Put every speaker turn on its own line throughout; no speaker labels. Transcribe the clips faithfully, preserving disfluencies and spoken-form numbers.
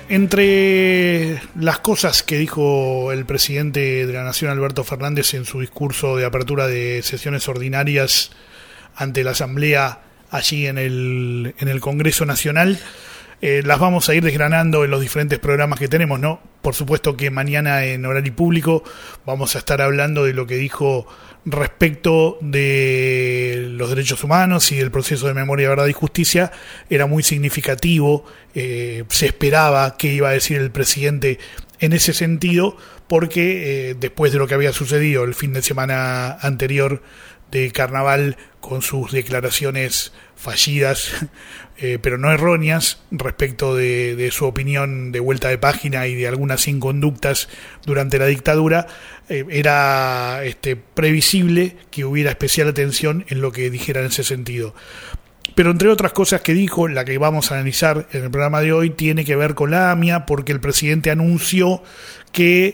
Entre las cosas que dijo el presidente de la Nación, Alberto Fernández, en su discurso de apertura de sesiones ordinarias ante la Asamblea allí en el, en el Congreso Nacional, eh, las vamos a ir desgranando en los diferentes programas que tenemos, ¿no? Por supuesto que mañana en Horario Público vamos a estar hablando de lo que dijo respecto de los derechos humanos y del proceso de memoria, verdad y justicia. Era muy significativo, eh, se esperaba qué iba a decir el presidente en ese sentido, porque eh, después de lo que había sucedido el fin de semana anterior de Carnaval, con sus declaraciones fallidas, eh, pero no erróneas, respecto de, de su opinión de vuelta de página y de algunas inconductas durante la dictadura, eh, era este, previsible que hubiera especial atención en lo que dijera en ese sentido. Pero entre otras cosas que dijo, la que vamos a analizar en el programa de hoy tiene que ver con la AMIA, porque el presidente anunció que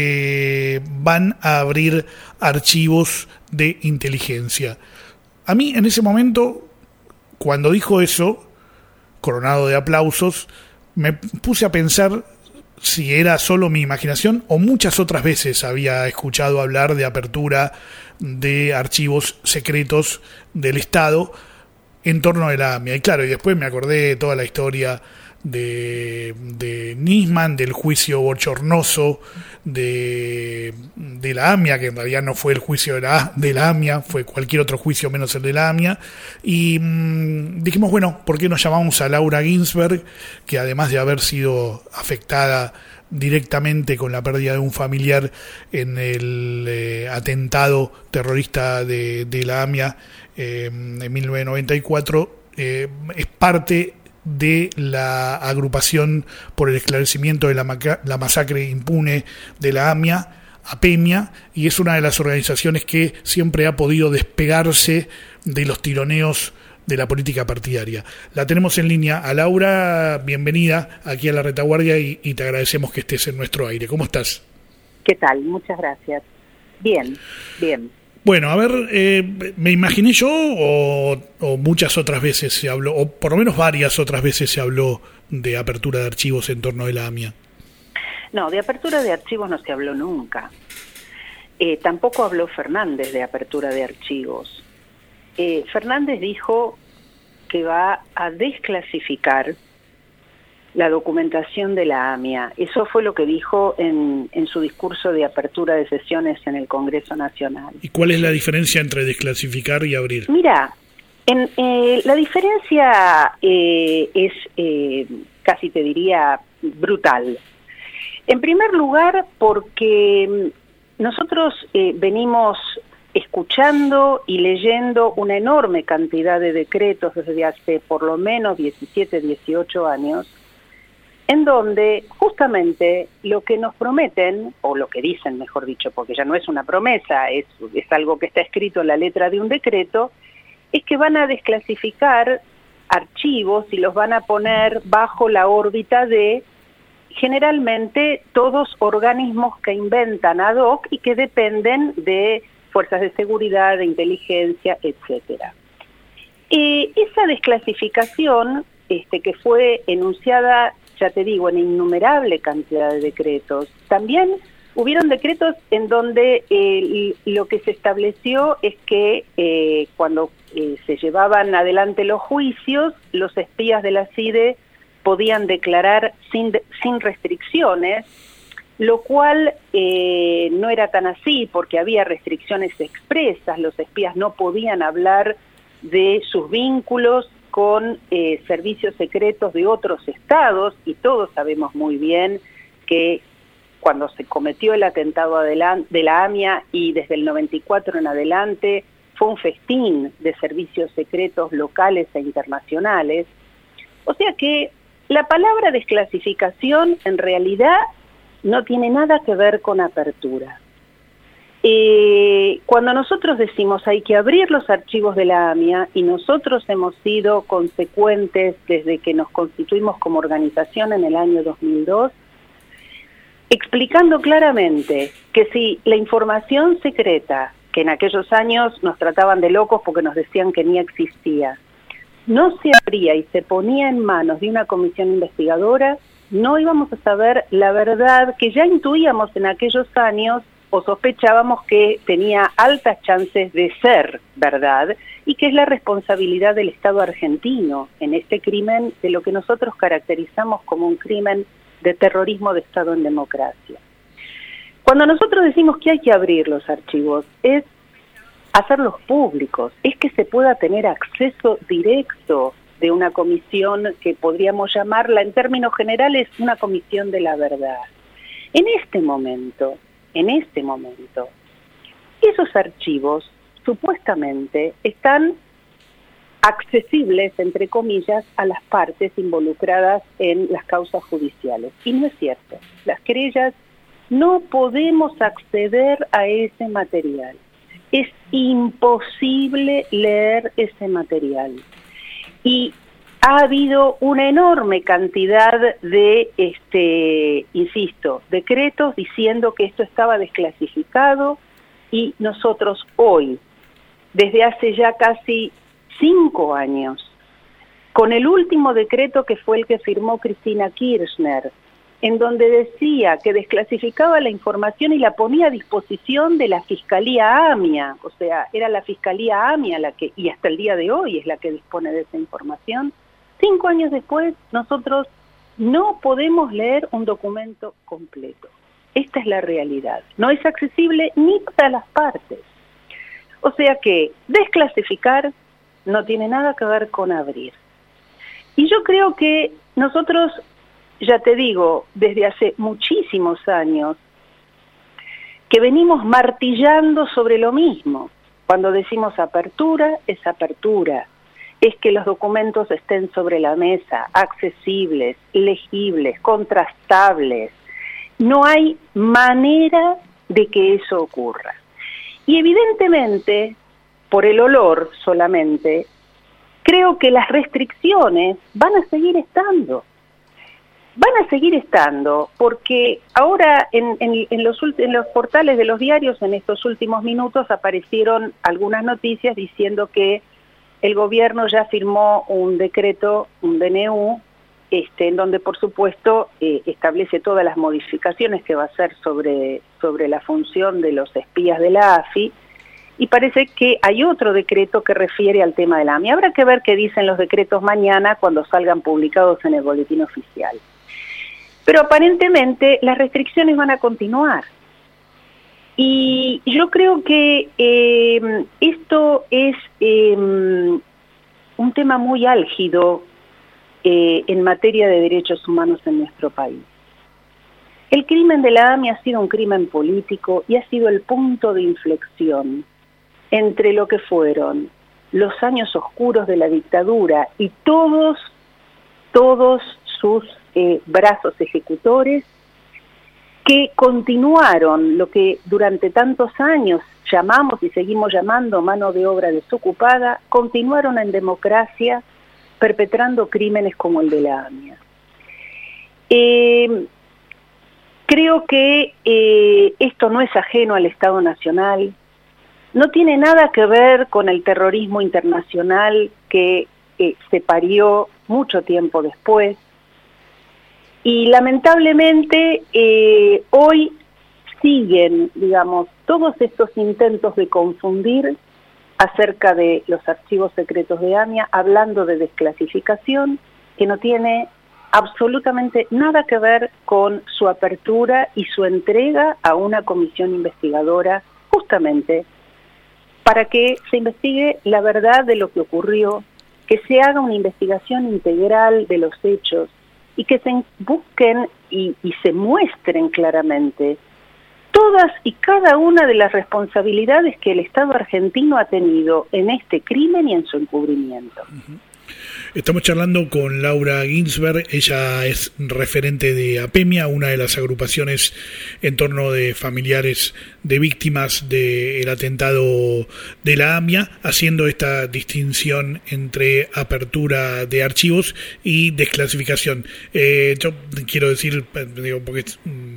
se van a abrir archivos de inteligencia. A mí en ese momento, cuando dijo eso, coronado de aplausos, me puse a pensar si era solo mi imaginación o muchas otras veces había escuchado hablar de apertura de archivos secretos del Estado en torno de la AMIA. Y claro, y después me acordé de toda la historia de, de Nisman, del juicio bochornoso de, de la AMIA, que en realidad no fue el juicio de la, de la AMIA, fue cualquier otro juicio menos el de la AMIA. Y mmm, dijimos, bueno, ¿por qué no llamamos a Laura Ginsberg, que además de haber sido afectada directamente con la pérdida de un familiar en el eh, atentado terrorista de, de la AMIA eh, en mil novecientos noventa y cuatro, eh, es parte de la agrupación por el esclarecimiento de la, maca- la masacre impune de la AMIA, APEMIA, y es una de las organizaciones que siempre ha podido despegarse de los tironeos de la política partidaria. La tenemos en línea a Laura. Bienvenida aquí a La Retaguardia y, y te agradecemos que estés en nuestro aire. ¿Cómo estás?
¿Qué tal? Muchas gracias. Bien, bien.
Bueno, a ver, eh, me imaginé yo o, o muchas otras veces se habló, o por lo menos varias otras veces se habló de apertura de archivos en torno de la AMIA.
No, de apertura de archivos no se habló nunca. Eh, tampoco habló Fernández de apertura de archivos. Eh, Fernández dijo que va a desclasificar la documentación de la AMIA. Eso fue lo que dijo en, en su discurso de apertura de sesiones en el Congreso Nacional.
¿Y cuál es la diferencia entre desclasificar y abrir?
Mira, en, eh, la diferencia eh, es, eh, casi te diría, brutal. En primer lugar, porque nosotros eh, venimos escuchando y leyendo una enorme cantidad de decretos desde hace por lo menos diecisiete, dieciocho años, en donde justamente lo que nos prometen, o lo que dicen mejor dicho, porque ya no es una promesa, es, es algo que está escrito en la letra de un decreto, es que van a desclasificar archivos y los van a poner bajo la órbita de generalmente todos organismos que inventan ad hoc y que dependen de fuerzas de seguridad, de inteligencia, etcétera. Eh, esa desclasificación, este, que fue enunciada, ya te digo, en innumerable cantidad de decretos, también hubieron decretos en donde eh, lo que se estableció es que eh, cuando eh, se llevaban adelante los juicios, los espías de la CIDE podían declarar sin, sin restricciones, lo cual eh, no era tan así porque había restricciones expresas. Los espías no podían hablar de sus vínculos con eh, servicios secretos de otros estados, y todos sabemos muy bien que cuando se cometió el atentado de la AMIA y desde el noventa y cuatro en adelante fue un festín de servicios secretos locales e internacionales. O sea que la palabra desclasificación en realidad no tiene nada que ver con apertura. Eh, cuando nosotros decimos hay que abrir los archivos de la AMIA, y nosotros hemos sido consecuentes desde que nos constituimos como organización en el año dos mil dos, explicando claramente que si la información secreta, que en aquellos años nos trataban de locos porque nos decían que ni existía, no se abría y se ponía en manos de una comisión investigadora, no íbamos a saber la verdad que ya intuíamos en aquellos años o sospechábamos que tenía altas chances de ser verdad, y que es la responsabilidad del Estado argentino en este crimen, de lo que nosotros caracterizamos como un crimen de terrorismo de Estado en democracia. Cuando nosotros decimos que hay que abrir los archivos, es hacerlos públicos, es que se pueda tener acceso directo de una comisión que podríamos llamarla, en términos generales, una comisión de la verdad. En este momento, en este momento, esos archivos supuestamente están accesibles, entre comillas, a las partes involucradas en las causas judiciales. Y no es cierto. Las querellas, no podemos acceder a ese material. Es imposible leer ese material. Y ha habido una enorme cantidad de, este, insisto, decretos diciendo que esto estaba desclasificado, y nosotros hoy, desde hace ya casi cinco años, con el último decreto que fue el que firmó Cristina Kirchner, en donde decía que desclasificaba la información y la ponía a disposición de la Fiscalía AMIA, o sea, era la Fiscalía AMIA la que, y hasta el día de hoy es la que dispone de esa información. Cinco años después, nosotros no podemos leer un documento completo. Esta es la realidad. No es accesible ni para las partes. O sea que desclasificar no tiene nada que ver con abrir. Y yo creo que nosotros, ya te digo, desde hace muchísimos años, que venimos martillando sobre lo mismo. Cuando decimos apertura, es apertura. Es que los documentos estén sobre la mesa, accesibles, legibles, contrastables. No hay manera de que eso ocurra. Y evidentemente, por el olor solamente, creo que las restricciones van a seguir estando. Van a seguir estando, porque ahora en, en, en, los, en los portales de los diarios, en estos últimos minutos, aparecieron algunas noticias diciendo que el gobierno ya firmó un decreto, un D N U, este, en donde por supuesto eh, establece todas las modificaciones que va a hacer sobre, sobre la función de los espías de la A F I, y parece que hay otro decreto que refiere al tema de la AMIA. Habrá que ver qué dicen los decretos mañana cuando salgan publicados en el boletín oficial. Pero aparentemente las restricciones van a continuar. Y yo creo que eh, esto es eh, un tema muy álgido eh, en materia de derechos humanos en nuestro país. El crimen de la AMIA ha sido un crimen político y ha sido el punto de inflexión entre lo que fueron los años oscuros de la dictadura y todos, todos sus eh, brazos ejecutores, que continuaron lo que durante tantos años llamamos y seguimos llamando mano de obra desocupada, continuaron en democracia perpetrando crímenes como el de la AMIA. Eh, creo que eh, esto no es ajeno al Estado Nacional, no tiene nada que ver con el terrorismo internacional que eh, se parió mucho tiempo después. Y lamentablemente eh, hoy siguen, digamos, todos estos intentos de confundir acerca de los archivos secretos de AMIA, hablando de desclasificación, que no tiene absolutamente nada que ver con su apertura y su entrega a una comisión investigadora, justamente para que se investigue la verdad de lo que ocurrió, que se haga una investigación integral de los hechos, y que se busquen y, y se muestren claramente todas y cada una de las responsabilidades que el Estado argentino ha tenido en este crimen y en su encubrimiento.
Uh-huh. Estamos charlando con Laura Ginsberg, ella es referente de APEMIA, una de las agrupaciones en torno de familiares de víctimas del atentado de la AMIA, haciendo esta distinción entre apertura de archivos y desclasificación. Eh, yo quiero decir, digo, porque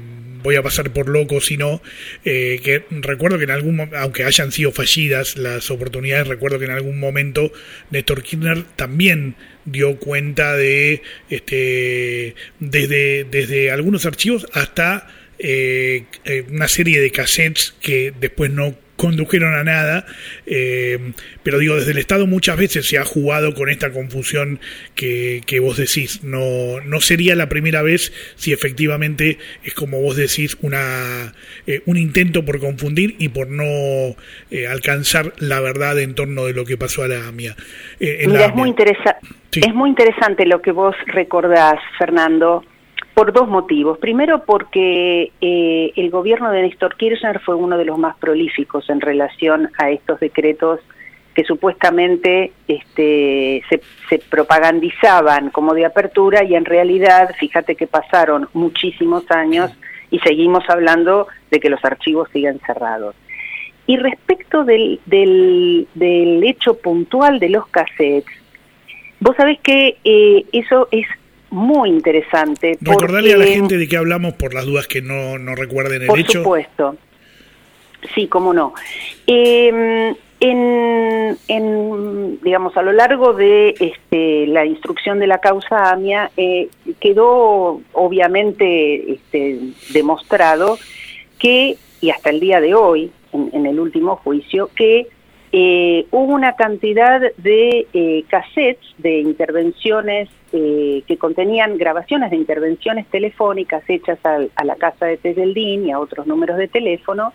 voy a pasar por loco, sino eh, que recuerdo que en algún momento, aunque hayan sido fallidas las oportunidades, recuerdo que en algún momento Néstor Kirchner también dio cuenta de este desde desde algunos archivos hasta eh, una serie de cassettes que después no condujeron a nada, eh, pero digo, desde el Estado muchas veces se ha jugado con esta confusión que, que vos decís. No, no sería la primera vez si efectivamente es, como vos decís, una eh, un intento por confundir y por no eh, alcanzar la verdad en torno de lo que pasó a la AMIA. Eh,
Mira, la AMIA. Es muy interesa- sí. es muy interesante lo que vos recordás, Fernando, por dos motivos. Primero, porque eh, el gobierno de Néstor Kirchner fue uno de los más prolíficos en relación a estos decretos que supuestamente este, se, se propagandizaban como de apertura, y en realidad, fíjate que pasaron muchísimos años y seguimos hablando de que los archivos siguen cerrados. Y respecto del, del, del hecho puntual de los cassettes, vos sabés que eh, eso es muy interesante.
Recordarle porque, a la gente de qué hablamos por las dudas que no, no recuerden el
por
hecho.
Por supuesto. Sí, cómo no. Eh, en, en, digamos, a lo largo de este, la instrucción de la causa AMIA, eh, quedó obviamente este, demostrado que, y hasta el día de hoy, en, en el último juicio, que Eh, hubo una cantidad de eh, cassettes de intervenciones eh, que contenían grabaciones de intervenciones telefónicas hechas al, a la casa de Tejeldín y a otros números de teléfono,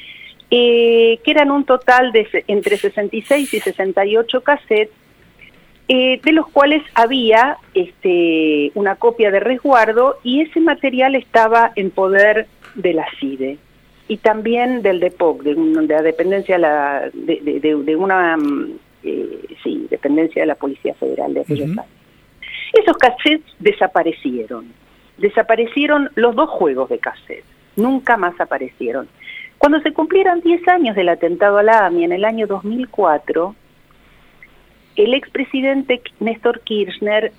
eh, que eran un total de entre sesenta y seis y sesenta y ocho cassettes, eh, de los cuales había este, una copia de resguardo, y ese material estaba en poder de la CIDE y también del DEPOC, de, un, de la dependencia de, la, de, de, de una eh, sí, dependencia de la Policía Federal de aquellos uh-huh. años. Esos cassettes desaparecieron. Desaparecieron los dos juegos de cassette. Nunca más aparecieron. Cuando se cumplieron diez años del atentado a la AMIA, en el año dos mil cuatro, el expresidente Néstor Kirchner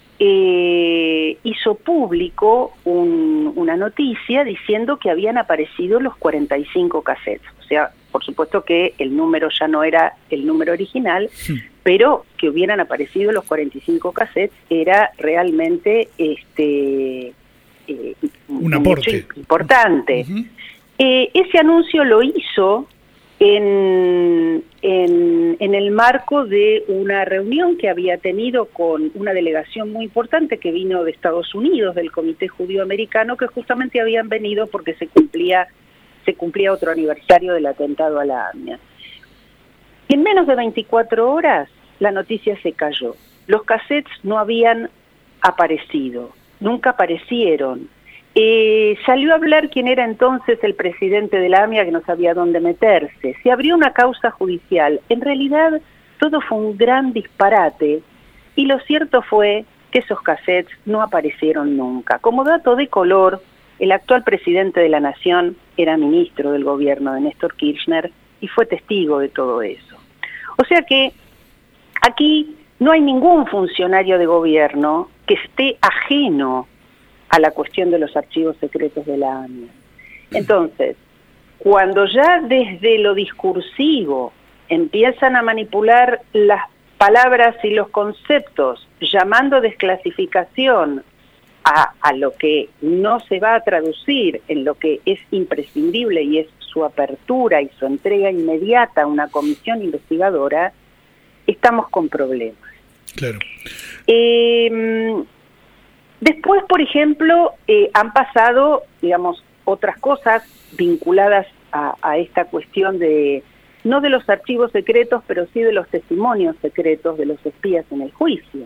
Eh, hizo público un, una noticia diciendo que habían aparecido los cuarenta y cinco cassettes. O sea, por supuesto que el número ya no era el número original, sí. pero que hubieran aparecido los cuarenta y cinco cassettes era realmente este eh,
un aporte
importante. Uh-huh. Eh, ese anuncio lo hizo En, en, en el marco de una reunión que había tenido con una delegación muy importante que vino de Estados Unidos, del Comité Judío Americano, que justamente habían venido porque se cumplía, se cumplía otro aniversario del atentado a la AMIA. En menos de veinticuatro horas la noticia se cayó. Los cassettes no habían aparecido, nunca aparecieron. Eh, salió a hablar quien era entonces el presidente de la AMIA, que no sabía dónde meterse. Se abrió una causa judicial. En realidad todo fue un gran disparate, y lo cierto fue que esos cassettes no aparecieron nunca. Como dato de color, el actual presidente de la Nación era ministro del gobierno de Néstor Kirchner y fue testigo de todo eso. O sea que aquí no hay ningún funcionario de gobierno que esté ajeno a la cuestión de los archivos secretos de la AMIA. Entonces, cuando ya desde lo discursivo empiezan a manipular las palabras y los conceptos, llamando desclasificación a, a lo que no se va a traducir en lo que es imprescindible, y es su apertura y su entrega inmediata a una comisión investigadora, estamos con problemas.
Claro.
Eh, Después, por ejemplo, eh, han pasado, digamos, otras cosas vinculadas a, a esta cuestión de, no de los archivos secretos, pero sí de los testimonios secretos de los espías en el juicio.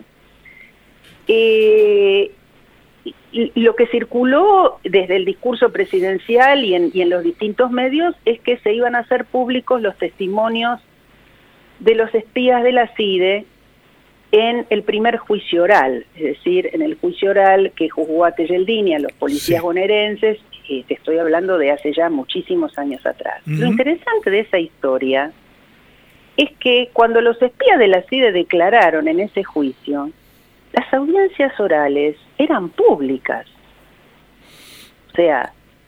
Eh, y, y lo que circuló desde el discurso presidencial y en, y en los distintos medios es que se iban a hacer públicos los testimonios de los espías de la CIDE en el primer juicio oral, es decir, en el juicio oral que juzgó a Tejeldín y a los policías sí. bonaerenses, eh, te estoy hablando de hace ya muchísimos años atrás. Uh-huh. Lo interesante de esa historia es que cuando los espías de la CIDE declararon en ese juicio, las audiencias orales eran públicas. O sea,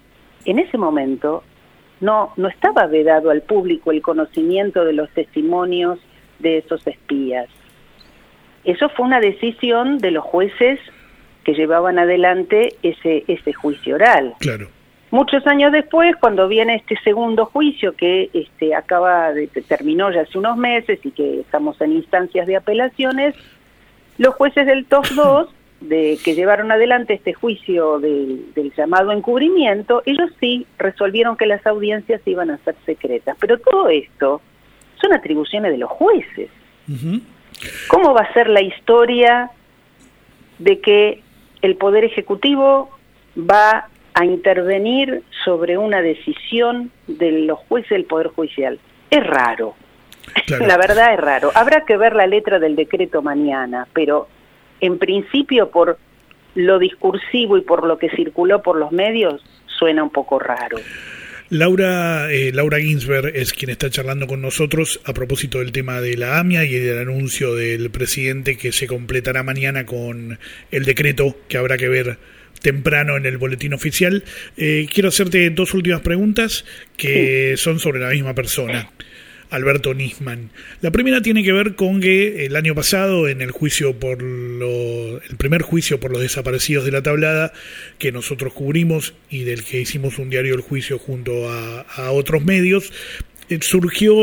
en ese momento no, no estaba vedado al público el conocimiento de los testimonios de esos espías. Eso fue una decisión de los jueces que llevaban adelante ese, ese juicio oral.
Claro.
Muchos años después, cuando viene este segundo juicio que este, acaba de terminó ya hace unos meses y que estamos en instancias de apelaciones, los jueces del T O F dos, de, que llevaron adelante este juicio de, del llamado encubrimiento, ellos sí resolvieron que las audiencias iban a ser secretas. Pero todo esto son atribuciones de los jueces. Uh-huh. ¿Cómo va a ser la historia de que el Poder Ejecutivo va a intervenir sobre una decisión de los jueces del Poder Judicial? Es raro. Claro. La verdad es raro. Habrá que ver la letra del decreto mañana, pero en principio por lo discursivo y por lo que circuló por los medios suena un poco raro.
Laura, eh, Laura Ginsberg es quien está charlando con nosotros a propósito del tema de la AMIA y del anuncio del presidente que se completará mañana con el decreto que habrá que ver temprano en el boletín oficial. Eh, quiero hacerte dos últimas preguntas que sí. son sobre la misma persona, Alberto Nisman. La primera tiene que ver con que el año pasado, en el juicio por lo, el primer juicio por los desaparecidos de la Tablada, que nosotros cubrimos y del que hicimos un diario El Juicio junto a, a otros medios, eh, surgió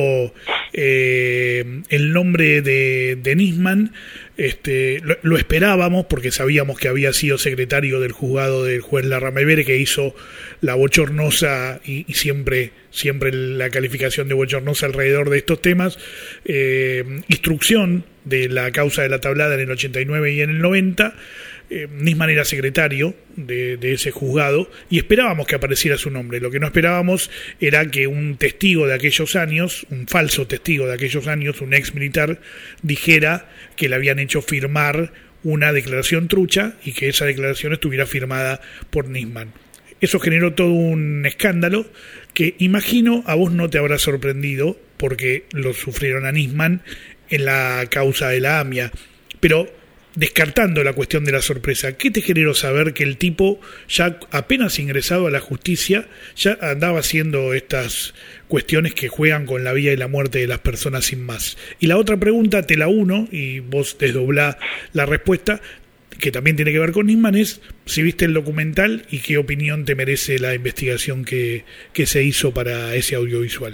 eh, el nombre de, de Nisman. Este, lo, lo esperábamos porque sabíamos que había sido secretario del juzgado del juez Larramelvere, que hizo la bochornosa y, y siempre siempre la calificación de bochornosa alrededor de estos temas, eh, instrucción de la causa de la Tablada en el ochenta y nueve y en el noventa. Eh, Nisman era secretario de, de ese juzgado y esperábamos que apareciera su nombre. Lo que no esperábamos era que un testigo de aquellos años, un falso testigo de aquellos años, un ex militar, dijera que le habían hecho firmar una declaración trucha y que esa declaración estuviera firmada por Nisman. Eso generó todo un escándalo que imagino a vos no te habrá sorprendido porque lo sufrieron a Nisman en la causa de la AMIA. Pero descartando la cuestión de la sorpresa, ¿qué te generó saber que el tipo, ya apenas ingresado a la justicia, ya andaba haciendo estas cuestiones que juegan con la vida y la muerte de las personas sin más? Y la otra pregunta, te la uno, y vos desdoblá la respuesta, que también tiene que ver con Nisman, es si viste el documental y qué opinión te merece la investigación que, que se hizo para ese audiovisual.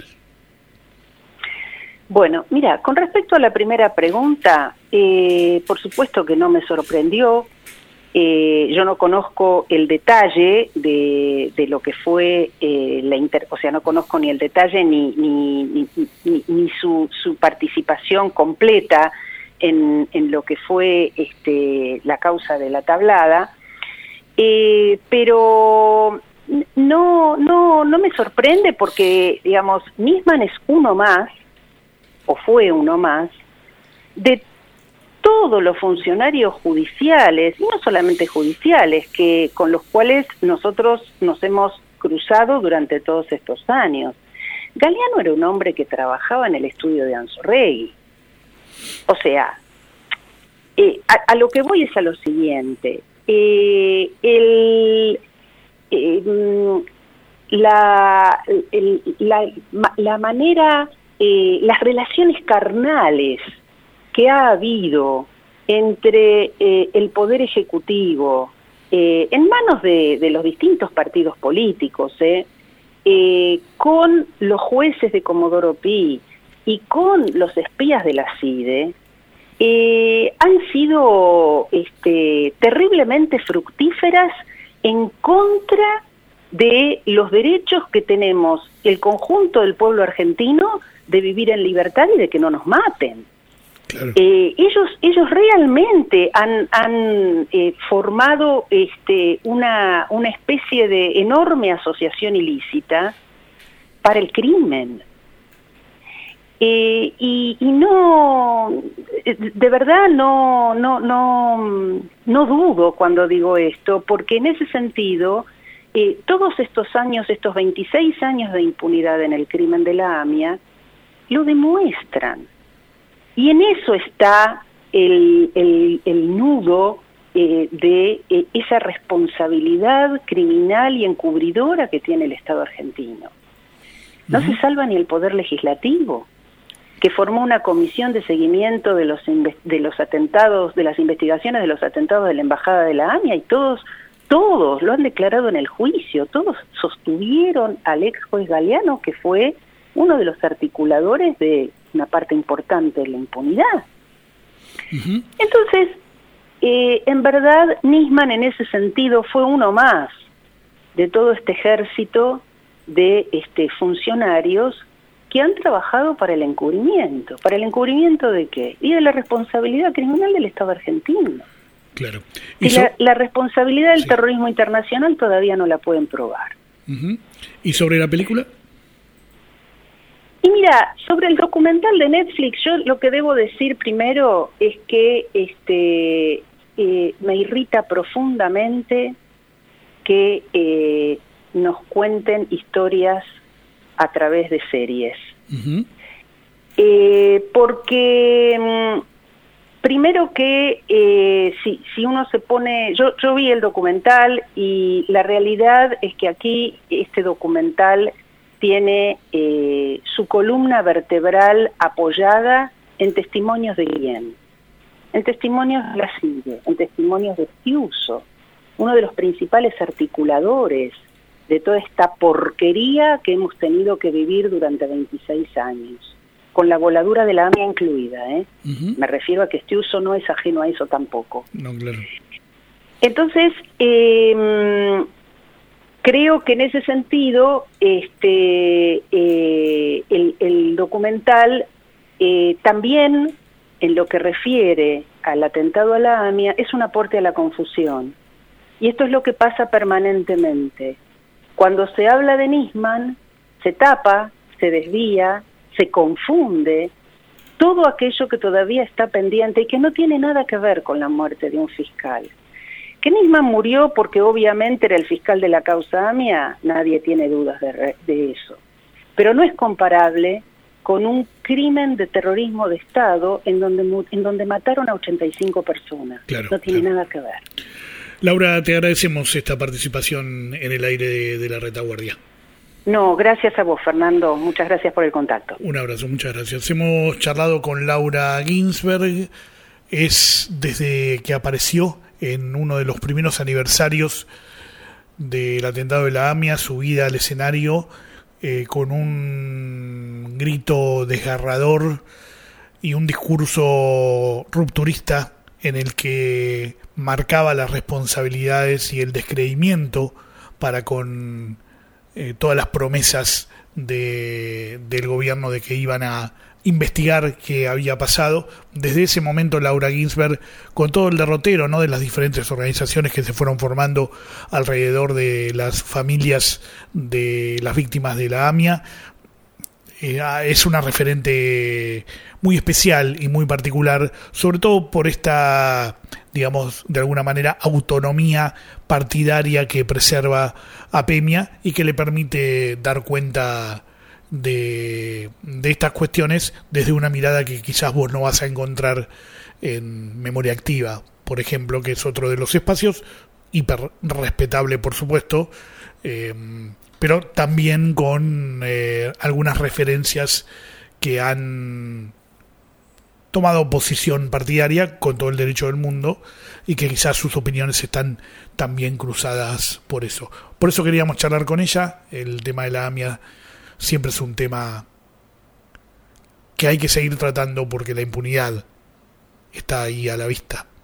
Bueno, mira, con respecto a la primera pregunta, eh, por supuesto que no me sorprendió. Eh, yo no conozco el detalle de, de lo que fue eh, la inter, o sea, no conozco ni el detalle ni ni, ni, ni, ni su, su participación completa en, en lo que fue este, la causa de la Tablada, eh, pero no no no me sorprende porque, digamos, Nisman es uno más, o fue uno más, de todos los funcionarios judiciales, y no solamente judiciales, que con los cuales nosotros nos hemos cruzado durante todos estos años. Galeano era un hombre que trabajaba en el estudio de Anzoregui. O sea, eh, a, a lo que voy es a lo siguiente. Eh, el, eh, la, el, la, la manera... Eh, las relaciones carnales que ha habido entre eh, el Poder Ejecutivo, eh, en manos de, de los distintos partidos políticos, eh, eh, con los jueces de Comodoro Pi y con los espías de la CIDE, eh, han sido este, terriblemente fructíferas en contra de los derechos que tenemos el conjunto del pueblo argentino de vivir en libertad y de que no nos maten. Claro. Eh, ellos ellos realmente han, han eh, formado este, una, una especie de enorme asociación ilícita para el crimen. Eh, y, y no, de verdad no, no, no, no dudo cuando digo esto, porque en ese sentido, eh, todos estos años, estos veintiséis años de impunidad en el crimen de la AMIA, lo demuestran. Y en eso está el, el, el nudo eh, de eh, esa responsabilidad criminal y encubridora que tiene el Estado argentino. No uh-huh. se salva ni el Poder Legislativo, que formó una comisión de seguimiento de los de los atentados, de las investigaciones de los atentados de la Embajada de la A M I A, y todos, todos lo han declarado en el juicio, todos sostuvieron al ex juez Galeano, que fue uno de los articuladores de una parte importante de la impunidad. Uh-huh. Entonces, eh, en verdad, Nisman en ese sentido fue uno más de todo este ejército de este, funcionarios que han trabajado para el encubrimiento. ¿Para el encubrimiento de qué? Y de la responsabilidad criminal del Estado argentino.
Claro.
Y so- la, la responsabilidad del sí. terrorismo internacional todavía no la pueden probar.
Uh-huh. ¿Y sobre la película?
Y mira, sobre el documental de Netflix, yo lo que debo decir primero es que este eh, me irrita profundamente que eh, nos cuenten historias a través de series. Uh-huh. Eh, porque mmm, primero que eh, si, si uno se pone, yo, yo vi el documental y la realidad es que aquí este documental tiene eh, su columna vertebral apoyada en testimonios de quién, en testimonios de la C I D E, en testimonios de Piuso, uno de los principales articuladores de toda esta porquería que hemos tenido que vivir durante veintiséis años, con la voladura de la A M I A incluida, ¿eh? Uh-huh. Me refiero a que Piuso no es ajeno a eso tampoco.
No, claro.
Entonces, eh, creo que en ese sentido, este, eh, el, el documental eh, también, en lo que refiere al atentado a la A M I A, es un aporte a la confusión. Y esto es lo que pasa permanentemente. Cuando se habla de Nisman, se tapa, se desvía, se confunde todo aquello que todavía está pendiente y que no tiene nada que ver con la muerte de un fiscal. Que Nisman murió porque obviamente era el fiscal de la causa A M I A, nadie tiene dudas de, de eso. Pero no es comparable con un crimen de terrorismo de Estado en donde, en donde mataron a ochenta y cinco personas.
Claro,
no tiene
claro.
nada que ver.
Laura, te agradecemos esta participación en el aire de, de la retaguardia.
No, gracias a vos, Fernando. Muchas gracias por el contacto.
Un abrazo, muchas gracias. Hemos charlado con Laura Ginsberg. Es desde que apareció en uno de los primeros aniversarios del atentado de la A M I A, subida al escenario eh, con un grito desgarrador y un discurso rupturista en el que marcaba las responsabilidades y el descreimiento para con eh, todas las promesas de, del gobierno de que iban a investigar qué había pasado. Desde ese momento Laura Ginsberg, con todo el derrotero, ¿no?, de las diferentes organizaciones que se fueron formando alrededor de las familias de las víctimas de la A M I A, eh, es una referente muy especial y muy particular, sobre todo por esta, digamos, de alguna manera, autonomía partidaria que preserva a Pemia y que le permite dar cuenta de, de estas cuestiones desde una mirada que quizás vos no vas a encontrar en Memoria Activa, por ejemplo, que es otro de los espacios, hiper respetable, por supuesto, eh, pero también con eh, algunas referencias que han tomado posición partidaria con todo el derecho del mundo y que quizás sus opiniones están también cruzadas por eso. Por eso queríamos charlar con ella. El tema de la A M I A siempre es un tema que hay que seguir tratando porque la impunidad está ahí a la vista.